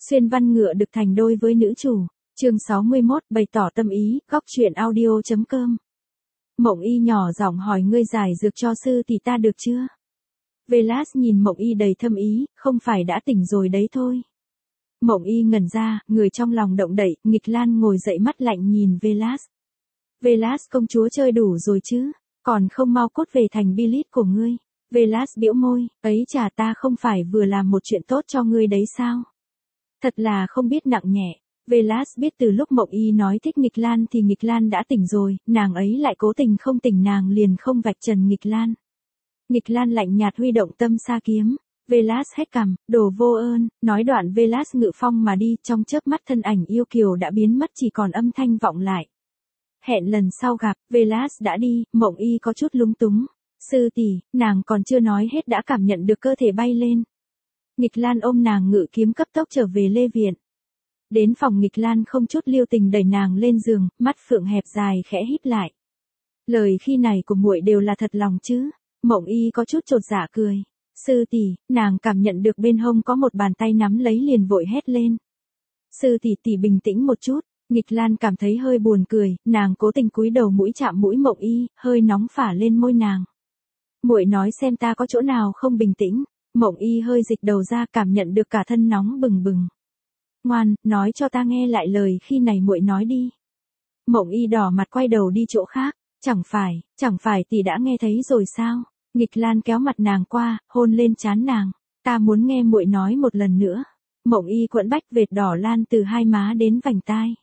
Xuyên văn ngựa được thành đôi với nữ chủ. Chương 61 bày tỏ tâm ý, góc truyện audio.com. Mộng Y nhỏ giọng hỏi ngươi giải dược cho sư thì ta được chưa? Velas nhìn Mộng Y đầy thâm ý, không phải đã tỉnh rồi đấy thôi. Mộng Y ngẩn ra, người trong lòng động đậy, nghịch lan ngồi dậy mắt lạnh nhìn Velas. Velas công chúa chơi đủ rồi chứ, còn không mau cút về thành Bilit của ngươi. Velas bĩu môi, ấy chà ta không phải vừa làm một chuyện tốt cho ngươi đấy sao? Thật là không biết nặng nhẹ. Velas biết từ lúc Mộng Y nói thích nghịch lan thì nghịch lan đã tỉnh rồi, nàng ấy lại cố tình không tỉnh nàng liền không vạch trần nghịch lan. Nghịch lan lạnh nhạt huy động tâm sa kiếm. Velas hét cằm, đồ vô ơn, nói đoạn Velas ngự phong mà đi, trong chớp mắt thân ảnh yêu kiều đã biến mất chỉ còn âm thanh vọng lại. Hẹn lần sau gặp, Velas đã đi, Mộng Y có chút lúng túng. Sư tỷ, nàng còn chưa nói hết đã cảm nhận được cơ thể bay lên. Nghịch lan ôm nàng ngự kiếm cấp tốc trở về Lê Viện. Đến phòng nghịch lan không chút lưu tình đẩy nàng lên giường, mắt phượng hẹp dài khẽ híp lại. Lời khi này của muội đều là thật lòng chứ? Mộng Y có chút chột dạ cười. Sư tỷ, nàng cảm nhận được bên hông có một bàn tay nắm lấy liền vội hét lên. Sư tỷ tỷ bình tĩnh một chút. Nghịch lan cảm thấy hơi buồn cười, nàng cố tình cúi đầu mũi chạm mũi Mộng Y, hơi nóng phả lên môi nàng. Muội nói xem ta có chỗ nào không bình tĩnh. Mộng Y hơi dịch đầu ra cảm nhận được cả thân nóng bừng bừng. Ngoan, nói cho ta nghe lại lời khi này muội nói đi. Mộng Y đỏ mặt quay đầu đi chỗ khác. Chẳng phải tỷ đã nghe thấy rồi sao? Nghịch lan kéo mặt nàng qua, hôn lên trán nàng. Ta muốn nghe muội nói một lần nữa. Mộng Y quẫn bách vệt đỏ lan từ hai má đến vành tai.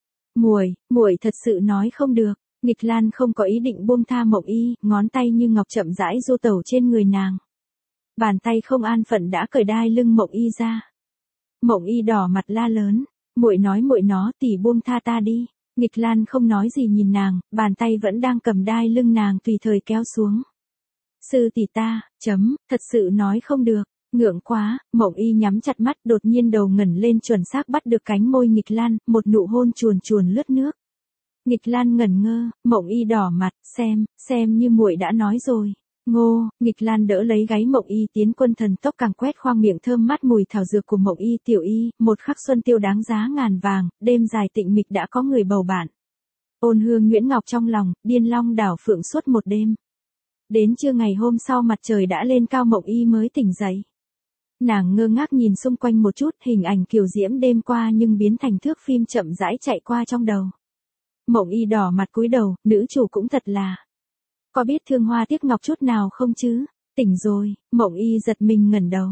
Muội thật sự nói không được. Nghịch lan không có ý định buông tha Mộng Y, ngón tay như ngọc chậm rãi du tẩu trên người nàng. Bàn tay không an phận đã cởi đai lưng Mộng Y ra. Mộng Y đỏ mặt la lớn, muội nó tỷ buông tha ta đi. Nghịch lan không nói gì nhìn nàng, bàn tay vẫn đang cầm đai lưng nàng tùy thời kéo xuống. Sư tỷ ta, thật sự nói không được, ngượng quá. Mộng Y nhắm chặt mắt, đột nhiên đầu ngẩng lên chuẩn xác bắt được cánh môi nghịch lan, một nụ hôn chuồn chuồn lướt nước. Nghịch lan ngẩn ngơ, Mộng Y đỏ mặt, xem như muội đã nói rồi. Ngô, nghịch lan đỡ lấy gáy Mộng Y tiến quân thần tốc càng quét khoang miệng thơm mát mùi thảo dược của Mộng Y tiểu Y, một khắc xuân tiêu đáng giá ngàn vàng, đêm dài tịnh mịch đã có người bầu bạn. Ôn hương nhuyễn ngọc trong lòng, điên long đảo phượng suốt một đêm. Đến trưa ngày hôm sau mặt trời đã lên cao Mộng Y mới tỉnh dậy. Nàng ngơ ngác nhìn xung quanh một chút, hình ảnh kiều diễm đêm qua nhưng biến thành thước phim chậm rãi chạy qua trong đầu. Mộng Y đỏ mặt cúi đầu, nữ chủ cũng thật là. Có biết thương hoa tiếc ngọc chút nào không chứ? Tỉnh rồi. Mộng Y giật mình ngẩng đầu.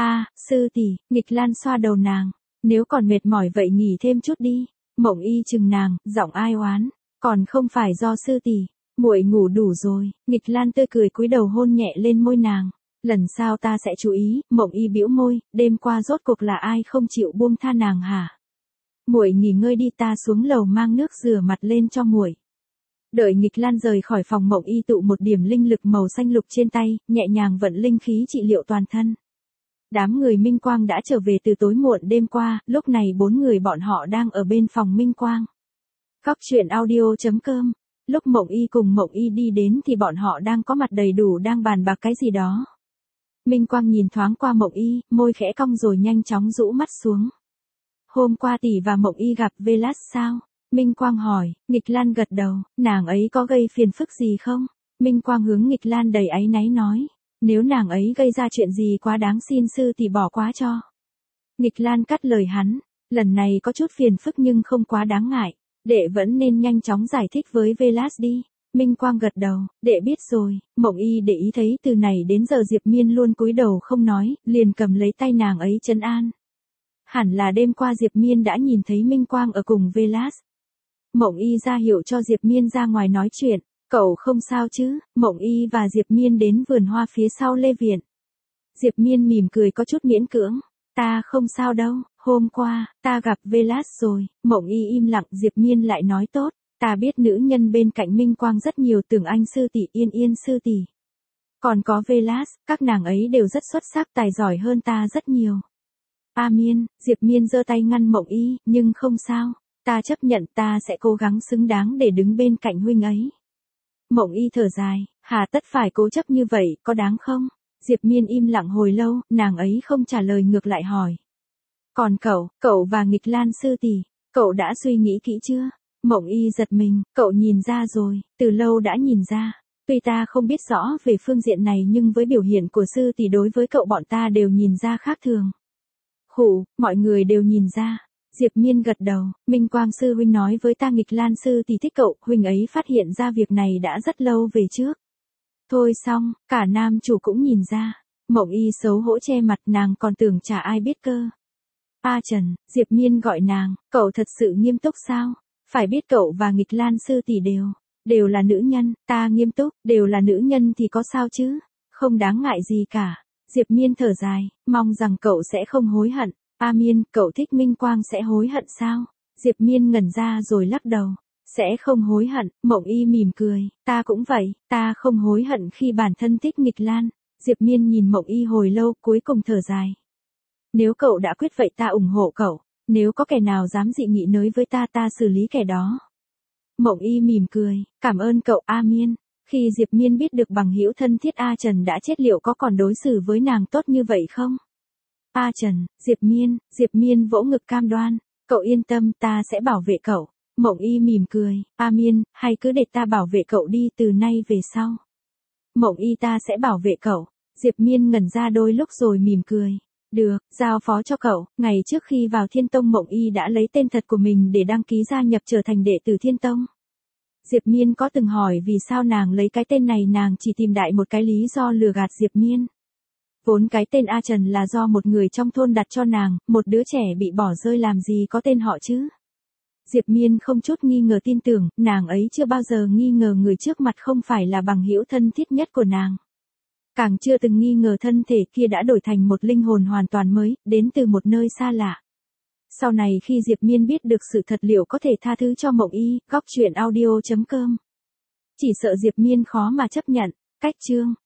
Sư tỷ. Nghịch lan xoa đầu nàng. Nếu còn mệt mỏi vậy nghỉ thêm chút đi. Mộng Y chừng nàng, giọng ai oán. Còn không phải do sư tỷ. Muội ngủ đủ rồi. Nghịch lan tươi cười cúi đầu hôn nhẹ lên môi nàng. Lần sau ta sẽ chú ý. Mộng Y bĩu môi, đêm qua rốt cuộc là ai không chịu buông tha nàng hả? Muội nghỉ ngơi đi, ta xuống lầu mang nước rửa mặt lên cho muội. Đợi nghịch lan rời khỏi phòng, Mộng Y tụ một điểm linh lực màu xanh lục trên tay, nhẹ nhàng vận linh khí trị liệu toàn thân. Đám người Minh Quang đã trở về từ tối muộn đêm qua, lúc này 4 người bọn họ đang ở bên phòng Minh Quang. Góc truyện audio.com. Lúc Mộng Y cùng Mộng Y đi đến thì bọn họ đang có mặt đầy đủ đang bàn bạc cái gì đó. Minh Quang nhìn thoáng qua Mộng Y, môi khẽ cong rồi nhanh chóng rũ mắt xuống. Hôm qua tỷ và Mộng Y gặp Velas sao? Minh Quang hỏi. Nghịch lan gật đầu. Nàng ấy có gây phiền phức gì không? Minh Quang hướng nghịch lan đầy áy náy nói. Nếu nàng ấy gây ra chuyện gì quá đáng xin sư tỷ bỏ qua cho. Nghịch lan cắt lời hắn. Lần này có chút phiền phức nhưng không quá đáng ngại. Đệ vẫn nên nhanh chóng giải thích với Velas đi. Minh Quang gật đầu. Đệ biết rồi. Mộng Y để ý thấy từ này đến giờ Diệp Miên luôn cúi đầu không nói, liền cầm lấy tay nàng ấy trấn an. Hẳn là đêm qua Diệp Miên đã nhìn thấy Minh Quang ở cùng Velas. Mộng Y ra hiệu cho Diệp Miên ra ngoài nói chuyện. Cậu không sao chứ? Mộng Y và Diệp Miên đến vườn hoa phía sau Lê Viện. Diệp Miên mỉm cười có chút miễn cưỡng. Ta không sao đâu, hôm qua, ta gặp Velas rồi. Mộng Y im lặng, Diệp Miên lại nói tốt. Ta biết nữ nhân bên cạnh Minh Quang rất nhiều, tưởng anh sư tỷ, Yên sư tỷ. Còn có Velas, các nàng ấy đều rất xuất sắc, tài giỏi hơn ta rất nhiều. Miên, Diệp Miên giơ tay ngăn Mộng Y, nhưng không sao. Ta chấp nhận, ta sẽ cố gắng xứng đáng để đứng bên cạnh huynh ấy. Mộng Y thở dài, hà tất phải cố chấp như vậy, có đáng không? Diệp Miên im lặng hồi lâu, nàng ấy không trả lời ngược lại hỏi. Còn cậu và Nghịch Lan sư tỷ, cậu đã suy nghĩ kỹ chưa? Mộng Y giật mình, cậu nhìn ra rồi, từ lâu đã nhìn ra. Tuy ta không biết rõ về phương diện này nhưng với biểu hiện của sư tỷ đối với cậu bọn ta đều nhìn ra khác thường. Mọi người đều nhìn ra. Diệp Miên gật đầu, Minh Quang sư huynh nói với ta Nghịch Lan sư tỷ thích cậu, huynh ấy phát hiện ra việc này đã rất lâu về trước. Thôi xong, cả nam chủ cũng nhìn ra. Mộng Y xấu hổ che mặt, nàng còn tưởng chả ai biết cơ. A Trần, Diệp Miên gọi nàng, cậu thật sự nghiêm túc sao? Phải biết cậu và Nghịch Lan sư tỷ đều là nữ nhân, ta nghiêm túc, đều là nữ nhân thì có sao chứ? Không đáng ngại gì cả. Diệp Miên thở dài, mong rằng cậu sẽ không hối hận. A Miên, cậu thích Minh Quang sẽ hối hận sao? Diệp Miên ngẩn ra rồi lắc đầu. Sẽ không hối hận, Mộng Y mỉm cười, ta cũng vậy, ta không hối hận khi bản thân thích Nghịch Lan. Diệp Miên nhìn Mộng Y hồi lâu, cuối cùng thở dài. Nếu cậu đã quyết vậy ta ủng hộ cậu, nếu có kẻ nào dám dị nghị nới với ta xử lý kẻ đó. Mộng Y mỉm cười, cảm ơn cậu A Miên. Khi Diệp Miên biết được bằng hữu thân thiết A Trần đã chết liệu có còn đối xử với nàng tốt như vậy không? A Trần, Diệp Miên vỗ ngực cam đoan, cậu yên tâm ta sẽ bảo vệ cậu. Mộng Y mỉm cười, A Miên, hay cứ để ta bảo vệ cậu đi từ nay về sau. Mộng Y ta sẽ bảo vệ cậu. Diệp Miên ngẩn ra đôi lúc rồi mỉm cười. Được, giao phó cho cậu. Ngày trước khi vào Thiên Tông Mộng Y đã lấy tên thật của mình để đăng ký gia nhập trở thành đệ tử Thiên Tông. Diệp Miên có từng hỏi vì sao nàng lấy cái tên này, nàng chỉ tìm đại một cái lý do lừa gạt Diệp Miên. Vốn cái tên A Trần là do một người trong thôn đặt cho nàng, một đứa trẻ bị bỏ rơi làm gì có tên họ chứ. Diệp Miên không chút nghi ngờ tin tưởng, nàng ấy chưa bao giờ nghi ngờ người trước mặt không phải là bằng hữu thân thiết nhất của nàng. Càng chưa từng nghi ngờ thân thể kia đã đổi thành một linh hồn hoàn toàn mới, đến từ một nơi xa lạ. Sau này khi Diệp Miên biết được sự thật liệu có thể tha thứ cho Mộng Y, góc truyện audio.com. Chỉ sợ Diệp Miên khó mà chấp nhận. Cách chương